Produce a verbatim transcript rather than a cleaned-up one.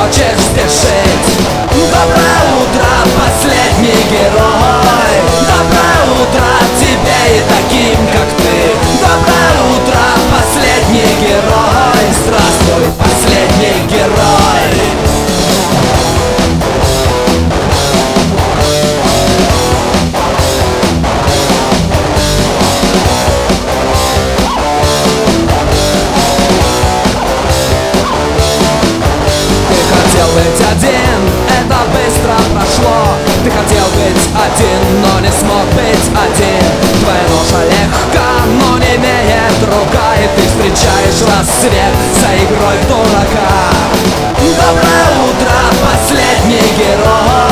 хочешь спешить. Доброе утро, последний герой. Доброе утро тебе и таким, как ты. Доброе утро, последний герой. Здравствуй, последний герой. Быть один, это быстро прошло. Ты хотел быть один, но не смог быть один. Твоя ноша легка, но не имеет рука, и ты встречаешь рассвет за игрой в дурака. Доброе утро, последний герой.